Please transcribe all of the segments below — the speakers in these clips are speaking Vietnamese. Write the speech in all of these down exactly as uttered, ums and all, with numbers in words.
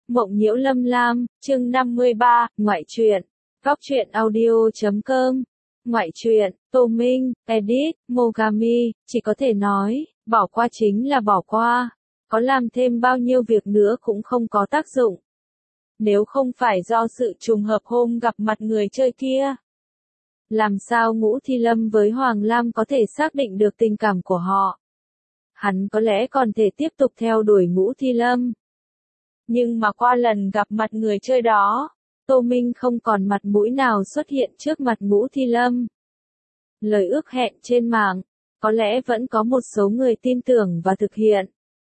Mộng nhiễu lâm lam, chương năm mươi ba, ngoại truyện. Góc truyện audio chấm com. Ngoại truyện, Tô Minh, edit, Mogami, chỉ có thể nói, bỏ qua chính là bỏ qua. Có làm thêm bao nhiêu việc nữa cũng không có tác dụng. Nếu không phải do sự trùng hợp hôm gặp mặt người chơi kia. Làm sao Ngũ Thi Lâm với Hoàng Lam có thể xác định được tình cảm của họ? Hắn có lẽ còn thể tiếp tục theo đuổi Ngũ Thi Lâm. Nhưng mà qua lần gặp mặt người chơi đó, Tô Minh không còn mặt mũi nào xuất hiện trước mặt Ngũ Thi Lâm. Lời ước hẹn trên mạng, có lẽ vẫn có một số người tin tưởng và thực hiện.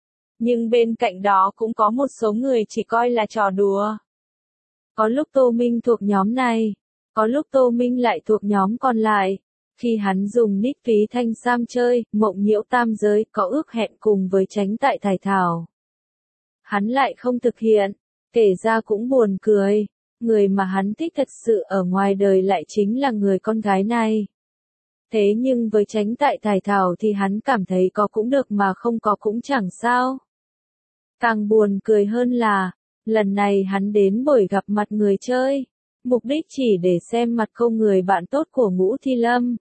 Nhưng bên cạnh đó cũng có một số người chỉ coi là trò đùa. Có lúc Tô Minh thuộc nhóm này, có lúc Tô Minh lại thuộc nhóm còn lại. Khi hắn dùng nick Phí Thanh Sam chơi, mộng nhiễu tam giới có ước hẹn cùng với Tránh Tại Thải Thảo. Hắn lại không thực hiện, kể ra cũng buồn cười, người mà hắn thích thật sự ở ngoài đời lại chính là người con gái này. Thế nhưng với Tránh Tại Thải Thảo thì hắn cảm thấy có cũng được mà không có cũng chẳng sao. Càng buồn cười hơn là, lần này hắn đến buổi gặp mặt người chơi, mục đích chỉ để xem mặt cô người bạn tốt của Ngũ Thi Lâm.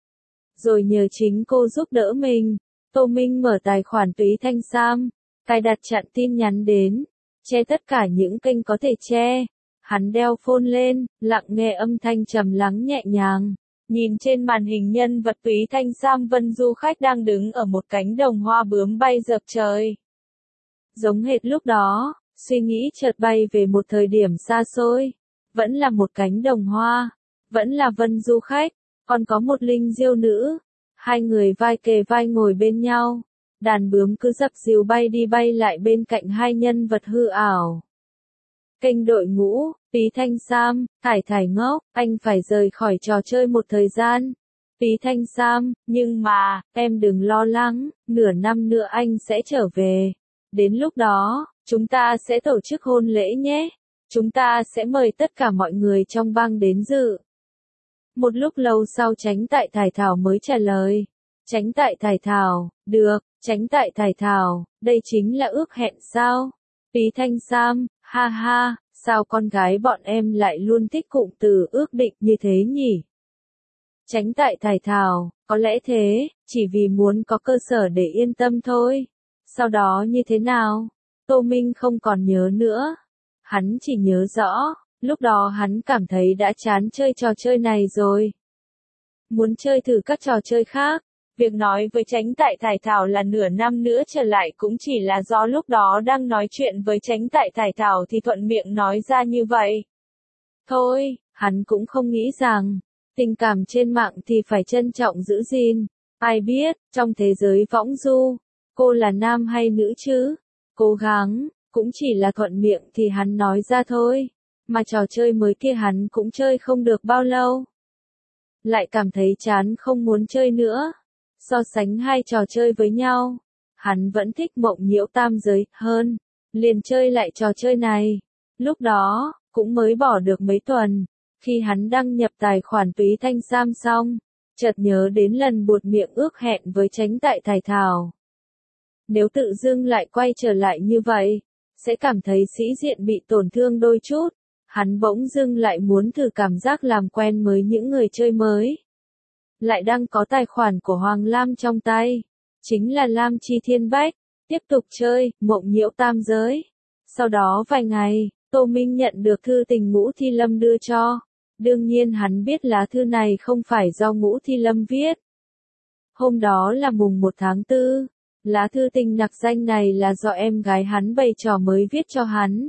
Rồi nhờ chính cô giúp đỡ mình, Tô Minh mở tài khoản Túy Thanh Sam, cài đặt chặn tin nhắn đến, che tất cả những kênh có thể che. Hắn đeo phone lên, lặng nghe âm thanh trầm lắng nhẹ nhàng. Nhìn trên màn hình nhân vật Túy Thanh Sam Vân du khách đang đứng ở một cánh đồng hoa bướm bay dợp trời. Giống hệt lúc đó, suy nghĩ chợt bay về một thời điểm xa xôi. Vẫn là một cánh đồng hoa, vẫn là Vân du khách, còn có một linh diêu nữ. Hai người vai kề vai ngồi bên nhau. Đàn bướm cứ dập dìu bay đi bay lại bên cạnh hai nhân vật hư ảo. Kênh đội ngũ, Phí Thanh Sam, Thải Thải ngốc, anh phải rời khỏi trò chơi một thời gian. Phí Thanh Sam, nhưng mà, em đừng lo lắng, nửa năm nữa anh sẽ trở về. Đến lúc đó, chúng ta sẽ tổ chức hôn lễ nhé. Chúng ta sẽ mời tất cả mọi người trong bang đến dự. Một lúc lâu sau Tránh Tại Thải Thảo mới trả lời. Tránh Tại Thải Thảo, được, Tránh Tại Thải Thảo, đây chính là ước hẹn sao? Phí Thanh Sam, ha ha, sao con gái bọn em lại luôn thích cụm từ ước định như thế nhỉ? Tránh Tại Thải Thảo, có lẽ thế, chỉ vì muốn có cơ sở để yên tâm thôi. Sau đó như thế nào? Tô Minh không còn nhớ nữa. Hắn chỉ nhớ rõ, lúc đó hắn cảm thấy đã chán chơi trò chơi này rồi. Muốn chơi thử các trò chơi khác. Việc nói với Tránh Tại Thải Thảo là nửa năm nữa trở lại cũng chỉ là do lúc đó đang nói chuyện với Tránh Tại Thải Thảo thì thuận miệng nói ra như vậy. Thôi, hắn cũng không nghĩ rằng, tình cảm trên mạng thì phải trân trọng giữ gìn. Ai biết, trong thế giới võng du, cô là nam hay nữ chứ? Cố gắng, cũng chỉ là thuận miệng thì hắn nói ra thôi. Mà trò chơi mới kia hắn cũng chơi không được bao lâu. Lại cảm thấy chán không muốn chơi nữa. So sánh hai trò chơi với nhau, hắn vẫn thích mộng nhiễu tam giới hơn, liền chơi lại trò chơi này. Lúc đó, cũng mới bỏ được mấy tuần, khi hắn đăng nhập tài khoản Túy Thanh Sam xong, chợt nhớ đến lần buột miệng ước hẹn với Tránh Tại Thải Thảo. Nếu tự dưng lại quay trở lại như vậy, sẽ cảm thấy sĩ diện bị tổn thương đôi chút. Hắn bỗng dưng lại muốn thử cảm giác làm quen với những người chơi mới. Lại đang có tài khoản của Hoàng Lam trong tay, chính là Lam Chi Thiên Bách, tiếp tục chơi, mộng nhiễu tam giới. Sau đó vài ngày, Tô Minh nhận được thư tình Ngũ Thi Lâm đưa cho. Đương nhiên hắn biết lá thư này không phải do Ngũ Thi Lâm viết. Hôm đó là mùng một tháng tư, lá thư tình nặc danh này là do em gái hắn bày trò mới viết cho hắn.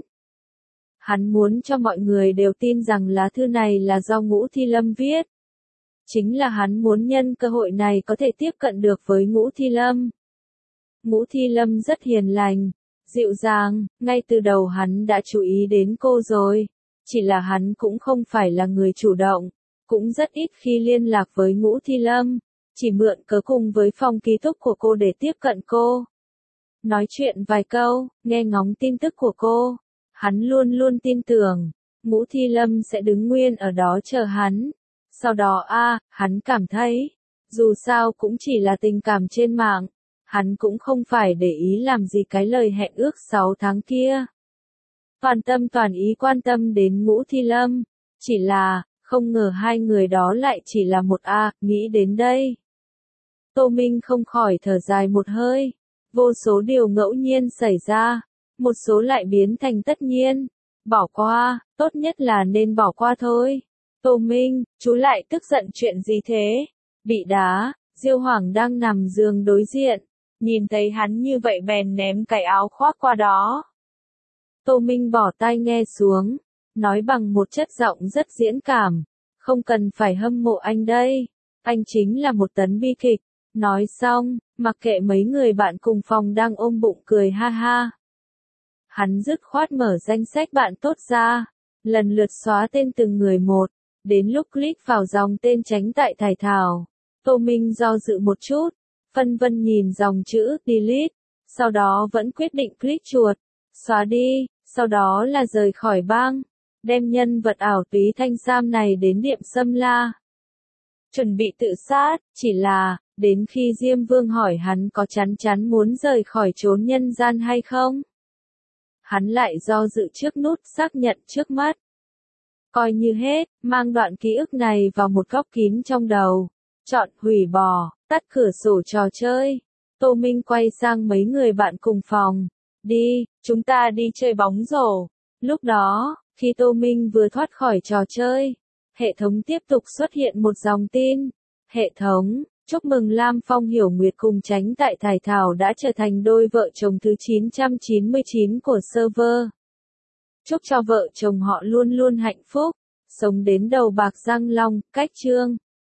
Hắn muốn cho mọi người đều tin rằng lá thư này là do Ngũ Thi Lâm viết. Chính là hắn muốn nhân cơ hội này có thể tiếp cận được với Ngũ Thi Lâm. Ngũ Thi Lâm rất hiền lành, dịu dàng, ngay từ đầu hắn đã chú ý đến cô rồi. Chỉ là hắn cũng không phải là người chủ động, cũng rất ít khi liên lạc với Ngũ Thi Lâm, chỉ mượn cớ cùng với phòng ký túc của cô để tiếp cận cô. Nói chuyện vài câu, nghe ngóng tin tức của cô, hắn luôn luôn tin tưởng, Ngũ Thi Lâm sẽ đứng nguyên ở đó chờ hắn. Sau đó a, à, hắn cảm thấy, dù sao cũng chỉ là tình cảm trên mạng, hắn cũng không phải để ý làm gì cái lời hẹn ước sáu tháng kia. toàn tâm toàn ý quan tâm đến Ngũ Thi Lâm. Chỉ là, không ngờ hai người đó lại chỉ là một A, nghĩ đến đây. Tô Minh không khỏi thở dài một hơi. Vô số điều ngẫu nhiên xảy ra, một số lại biến thành tất nhiên. Bỏ qua, tốt nhất là nên bỏ qua thôi. Tô Minh, chú lại tức giận chuyện gì thế? Bị đá, Diêu Hoàng đang nằm giường đối diện. Nhìn thấy hắn như vậy bèn ném cái áo khoác qua đó. Tô Minh bỏ tai nghe xuống, nói bằng một chất giọng rất diễn cảm. Không cần phải hâm mộ anh đây. Anh chính là một tấn bi kịch. Nói xong, mặc kệ mấy người bạn cùng phòng đang ôm bụng cười ha ha. Hắn dứt khoát mở danh sách bạn tốt ra, lần lượt xóa tên từng người một. Đến lúc click vào dòng tên tránh tại thải thảo, Tô Minh do dự một chút, phân vân nhìn dòng chữ delete, sau đó vẫn quyết định click chuột, xóa đi, sau đó là rời khỏi bang, đem nhân vật ảo túy thanh sam này đến Điệm Sâm La. Chuẩn bị tự sát, chỉ là, đến khi Diêm Vương hỏi hắn có chắn chắn muốn rời khỏi chốn nhân gian hay không, hắn lại do dự trước nút xác nhận trước mắt. Coi như hết, mang đoạn ký ức này vào một góc kín trong đầu. Chọn hủy bỏ, tắt cửa sổ trò chơi. Tô Minh quay sang mấy người bạn cùng phòng. Đi, chúng ta đi chơi bóng rổ. Lúc đó, khi Tô Minh vừa thoát khỏi trò chơi, hệ thống tiếp tục xuất hiện một dòng tin. Hệ thống, chúc mừng Lam Phong Hiểu Nguyệt cùng Tránh tại Thải Thảo đã trở thành đôi vợ chồng thứ chín trăm chín mươi chín của server. Chúc cho vợ chồng họ luôn luôn hạnh phúc, sống đến đầu bạc răng long, cách chương.